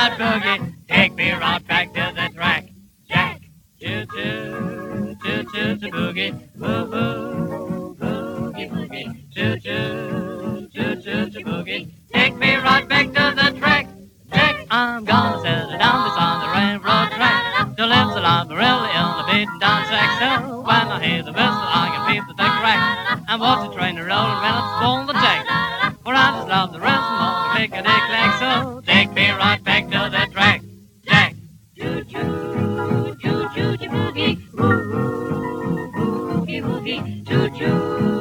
right boogie, take me right back to the track. Jack, choo-choo, choo-choo, boogie, boo-boo, boogie, boogie, choo-choo, choo-choo, boogie, take me right back to the track. Jack, I'm gonna settle down beside the railroad track to live the life really on the beaten down track. So when I hear the whistle, I can feel the crack and watch the train roll around upon the jack. For I just love the rhythm of the click-a-dick-clack. So take me right back to the track. Jack, choo-choo, choo-choo, boogie, boogie, boogie, choo-choo.